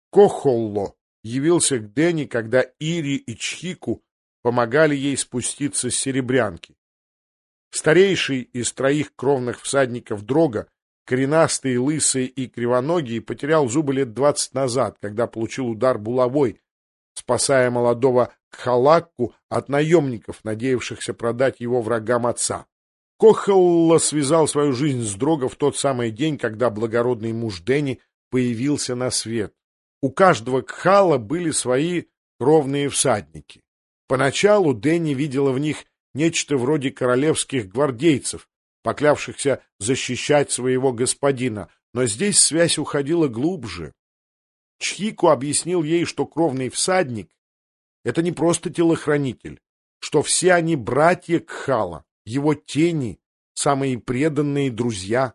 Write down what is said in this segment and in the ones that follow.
Кохолло явился к Дэнни, когда Ири и Чхику помогали ей спуститься с Серебрянки. Старейший из троих кровных всадников Дрога, коренастый, лысый и кривоногий, потерял зубы лет 20 назад, когда получил удар булавой, спасая молодого Кхалакку от наемников, надеявшихся продать его врагам отца. Кохолло связал свою жизнь с Дрога в тот самый день, когда благородный муж Дэнни появился на свет. У каждого Кхала были свои кровные всадники. Поначалу Дэнни видела в них нечто вроде королевских гвардейцев, поклявшихся защищать своего господина, но здесь связь уходила глубже. Чхику объяснил ей, что кровный всадник — это не просто телохранитель, что все они братья Кхала, его тени, самые преданные друзья.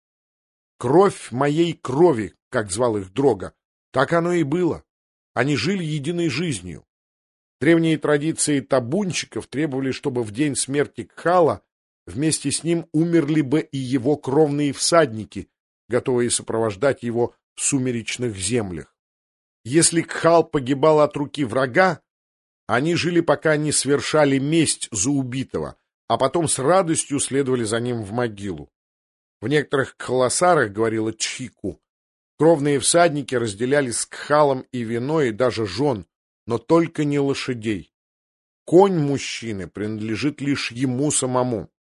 «Кровь моей крови», как звал их Дрога, так оно и было. Они жили единой жизнью. Древние традиции табунщиков требовали, чтобы в день смерти Кхала вместе с ним умерли бы и его кровные всадники, готовые сопровождать его в сумеречных землях. Если Кхал погибал от руки врага, они жили, пока не свершали месть за убитого, а потом с радостью следовали за ним в могилу. В некоторых кхаласарах, говорила Чхику, кровные всадники разделяли с Кхалом и вино, и даже жен, но только не лошадей. Конь мужчины принадлежит лишь ему самому.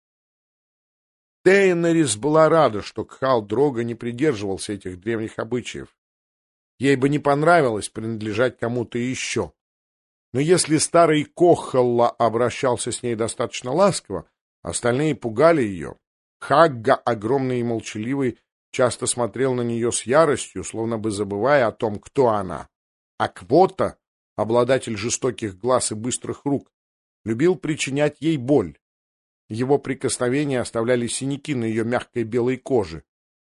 Дейенерис была рада, что Кхал Дрога не придерживался этих древних обычаев. Ей бы не понравилось принадлежать кому-то еще. Но если старый Кохолла обращался с ней достаточно ласково, остальные пугали ее. Хагга, огромный и молчаливый, часто смотрел на нее с яростью, словно бы забывая о том, кто она. А Квота, обладатель жестоких глаз и быстрых рук, любил причинять ей боль. Его прикосновения оставляли синяки на ее мягкой белой коже.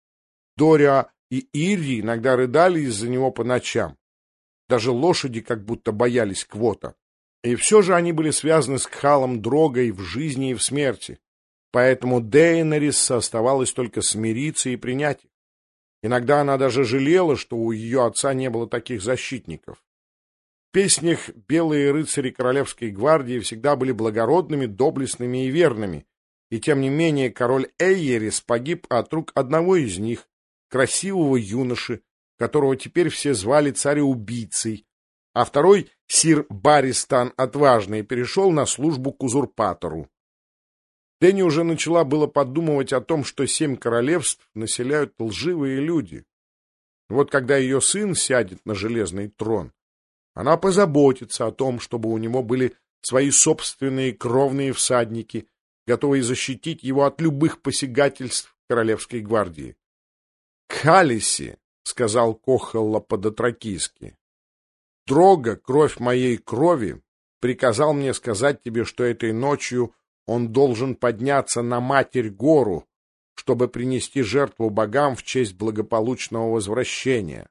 Дориа и Ири иногда рыдали из-за него по ночам. Даже лошади как будто боялись Квота. И все же они были связаны с Кхалом Дрогой в жизни и в смерти. Поэтому Дейенерис оставалось только смириться и принять их. Иногда она даже жалела, что у ее отца не было таких защитников. В песнях белые рыцари Королевской гвардии всегда были благородными, доблестными и верными, и тем не менее король Эйерис погиб от рук одного из них, красивого юноши, которого теперь все звали царя-убийцей, а второй, сир Баристан Отважный, перешел на службу к узурпатору. Дэнни уже начала было подумывать о том, что 7 королевств населяют лживые люди. Вот когда ее сын сядет на железный трон, она позаботится о том, чтобы у него были свои собственные кровные всадники, готовые защитить его от любых посягательств Королевской гвардии. «Кхалиси», — сказал Кохолла по-дотракийски, — «Дрога, кровь моей крови, приказал мне сказать тебе, что этой ночью он должен подняться на Матерь-гору, чтобы принести жертву богам в честь благополучного возвращения».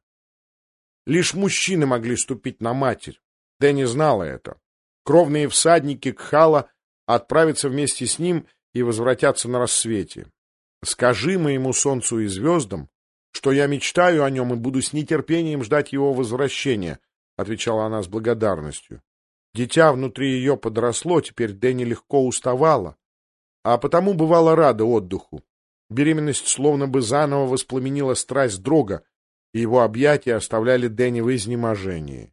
Лишь мужчины могли ступить на Матерь. Дэнни знала это. Кровные всадники Кхала отправятся вместе с ним и возвратятся на рассвете. «Скажи моему солнцу и звездам, что я мечтаю о нем и буду с нетерпением ждать его возвращения», — отвечала она с благодарностью. Дитя внутри ее подросло, теперь Дэнни легко уставала, а потому бывала рада отдыху. Беременность словно бы заново воспламенила страсть Дрога, и его объятия оставляли Дэнни в изнеможении.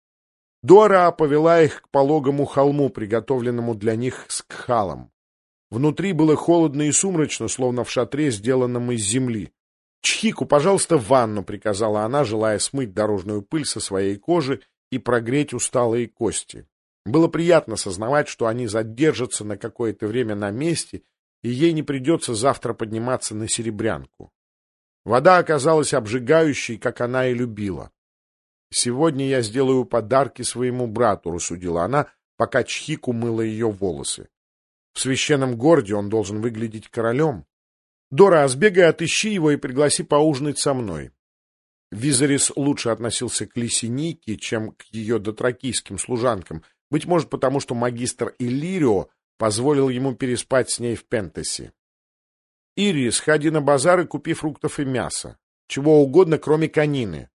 Дора повела их к пологому холму, приготовленному для них с Кхалом. Внутри было холодно и сумрачно, словно в шатре, сделанном из земли. «Чхику, пожалуйста, в ванну», — приказала она, желая смыть дорожную пыль со своей кожи и прогреть усталые кости. Было приятно сознавать, что они задержатся на какое-то время на месте, и ей не придется завтра подниматься на Серебрянку. Вода оказалась обжигающей, как она и любила. «Сегодня я сделаю подарки своему брату», — рассудила она, пока Чхику мыла ее волосы. «В священном городе он должен выглядеть королем. Дора, сбегай, отыщи его и пригласи поужинать со мной». Визарис лучше относился к Лисинике, чем к ее дотракийским служанкам, быть может, потому что магистр Иллирио позволил ему переспать с ней в Пентасе. «Ири, сходи на базар и купи фруктов и мяса. Чего угодно, кроме конины.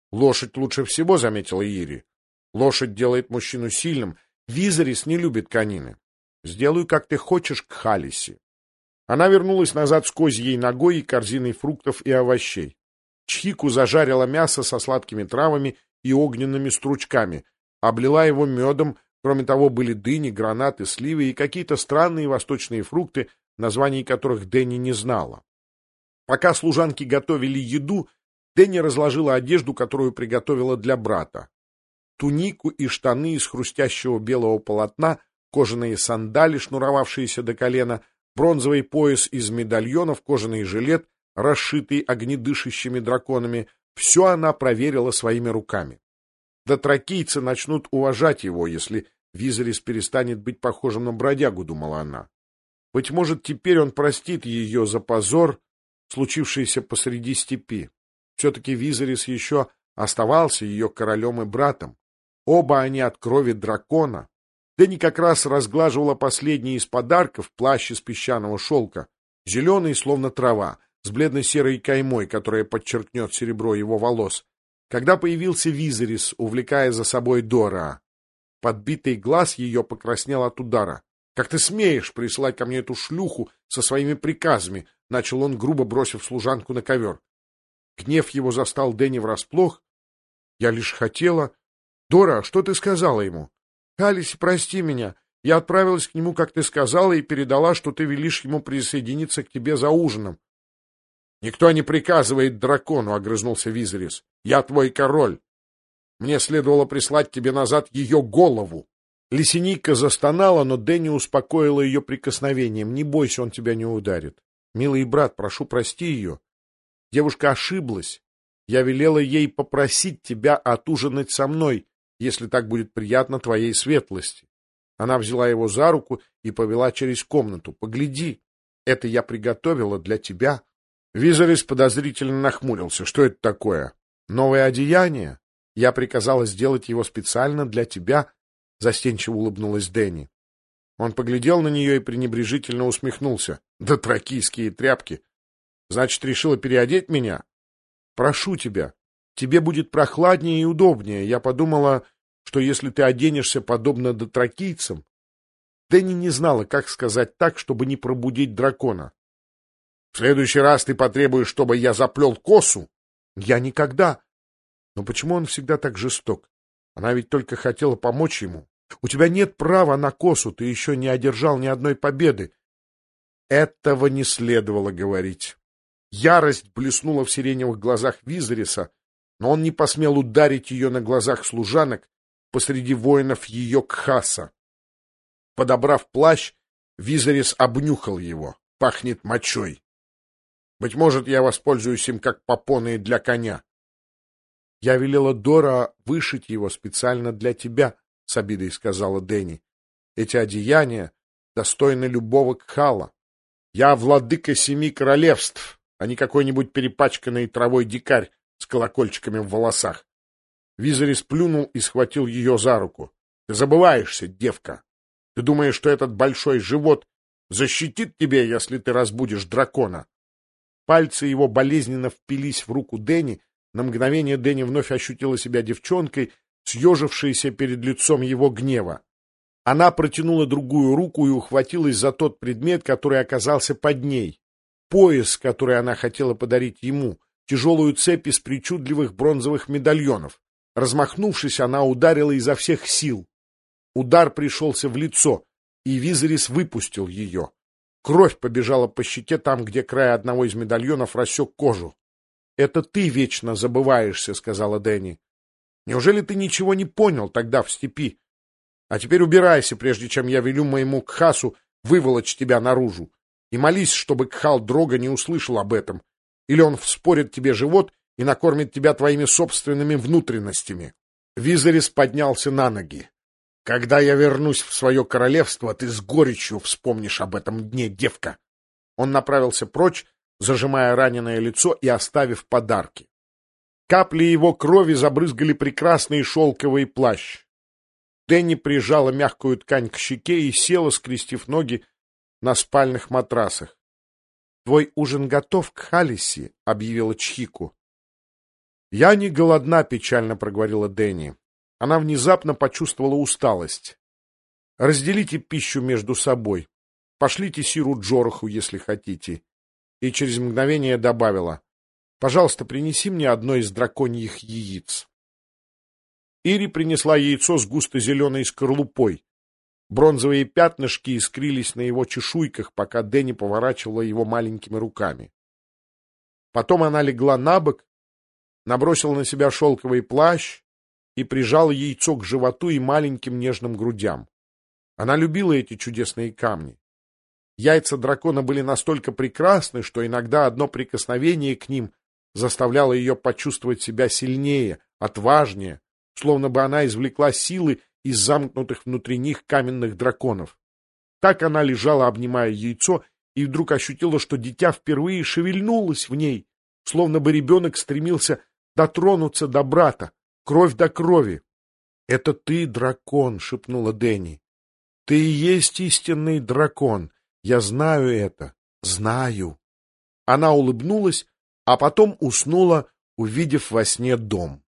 Лошадь лучше всего, заметила Ири. Лошадь делает мужчину сильным. Визерис не любит конины. Сделаю, как ты хочешь, Кхалиси. Она вернулась назад с козьей ногой и корзиной фруктов и овощей. Чхику зажарила мясо со сладкими травами и огненными стручками, облила его медом, кроме того были дыни, гранаты, сливы и какие-то странные восточные фрукты, названий которых Дэнни не знала. Пока служанки готовили еду, Дэнни разложила одежду, которую приготовила для брата. Тунику и штаны из хрустящего белого полотна, кожаные сандали, шнуровавшиеся до колена, бронзовый пояс из медальонов, кожаный жилет, расшитый огнедышащими драконами, все она проверила своими руками. Дотракийцы начнут уважать его, если Визерис перестанет быть похожим на бродягу, думала она. Быть может, теперь он простит ее за позор, случившийся посреди степи. Все-таки Визерис еще оставался ее королем и братом. Оба они от крови дракона. Дэнни как раз разглаживала последний из подарков, плащ из песчаного шелка, зеленый, словно трава, с бледно-серой каймой, которая подчеркнет серебро его волос, когда появился Визерис, увлекая за собой Дора. Подбитый глаз ее покраснел от удара. — Как ты смеешь присылать ко мне эту шлюху со своими приказами? — начал он, грубо бросив служанку на ковер. Гнев его застал Дэнни врасплох. — Я лишь хотела... — Дора, что ты сказала ему? — Кхалиси, прости меня. Я отправилась к нему, как ты сказала, и передала, что ты велишь ему присоединиться к тебе за ужином. — Никто не приказывает дракону, — огрызнулся Визерис. — Я твой король. Мне следовало прислать тебе назад ее голову. Лесенийка застонала, но Дэнни успокоила ее прикосновением. — Не бойся, он тебя не ударит. Милый брат, прошу, прости ее. Девушка ошиблась. Я велела ей попросить тебя отужинать со мной, если так будет приятно твоей светлости. Она взяла его за руку и повела через комнату. — Погляди, это я приготовила для тебя. Визерис подозрительно нахмурился. — Что это такое? Новое одеяние? Я приказала сделать его специально для тебя, — застенчиво улыбнулась Дэнни. Он поглядел на нее и пренебрежительно усмехнулся. — Да тракийские тряпки! Значит, решила переодеть меня? Прошу тебя, тебе будет прохладнее и удобнее. Я подумала, что если ты оденешься подобно дотракийцам... Дэнни не знала, как сказать так, чтобы не пробудить дракона. — В следующий раз ты потребуешь, чтобы я заплел косу? — Я никогда. Но почему он всегда так жесток? Она ведь только хотела помочь ему. У тебя нет права на косу, ты еще не одержал ни одной победы. Этого не следовало говорить. Ярость блеснула в сиреневых глазах Визериса, но он не посмел ударить ее на глазах служанок посреди воинов ее Кхаса. Подобрав плащ, Визерис обнюхал его. Пахнет мочой. Быть может, я воспользуюсь им как попоной для коня. Я велела Дора вышить его специально для тебя, — с обидой сказала Дэнни. Эти одеяния достойны любого кхала. Я владыка 7 королевств, а не какой-нибудь перепачканный травой дикарь с колокольчиками в волосах. Визерис плюнул и схватил ее за руку. — Ты забываешься, девка. Ты думаешь, что этот большой живот защитит тебя, если ты разбудишь дракона? Пальцы его болезненно впились в руку Дэнни. На мгновение Дэнни вновь ощутила себя девчонкой, съежившейся перед лицом его гнева. Она протянула другую руку и ухватилась за тот предмет, который оказался под ней. Пояс, который она хотела подарить ему, тяжелую цепь из причудливых бронзовых медальонов. Размахнувшись, она ударила изо всех сил. Удар пришелся в лицо, и Визерис выпустил ее. Кровь побежала по щеке там, где край одного из медальонов рассек кожу. — Это ты вечно забываешься, — сказала Дэнни. — Неужели ты ничего не понял тогда в степи? А теперь убирайся, прежде чем я велю моему Кхасу выволочь тебя наружу. И молись, чтобы Кхал Дрога не услышал об этом. Или он вспорит тебе живот и накормит тебя твоими собственными внутренностями. Визерис поднялся на ноги. — Когда я вернусь в свое королевство, ты с горечью вспомнишь об этом дне, девка. Он направился прочь, зажимая раненое лицо и оставив подарки. Капли его крови забрызгали прекрасный шелковый плащ. Дэнни прижала мягкую ткань к щеке и села, скрестив ноги на спальных матрасах. — Твой ужин готов, Кхалиси, — объявила Чхику. «Я не голодна», — печально проговорила Дэнни. Она внезапно почувствовала усталость. «Разделите пищу между собой. Пошлите Сиру Джораху, если хотите». И через мгновение добавила: «Пожалуйста, принеси мне одно из драконьих яиц». Ири принесла яйцо с густо-зеленой скорлупой. Бронзовые пятнышки искрились на его чешуйках, пока Дэнни поворачивала его маленькими руками. Потом она легла на бок, набросила на себя шелковый плащ и прижала яйцо к животу и маленьким нежным грудям. Она любила эти чудесные камни. Яйца дракона были настолько прекрасны, что иногда одно прикосновение к ним заставляло ее почувствовать себя сильнее, отважнее, словно бы она извлекла силы из замкнутых внутри них каменных драконов. Так она лежала, обнимая яйцо, и вдруг ощутила, что дитя впервые шевельнулось в ней, словно бы ребенок стремился дотронуться до брата, кровь до крови. — Это ты, дракон, — шепнула Дэнни. — Ты и есть истинный дракон. Я знаю это. Знаю. Она улыбнулась, а потом уснула, увидев во сне дом.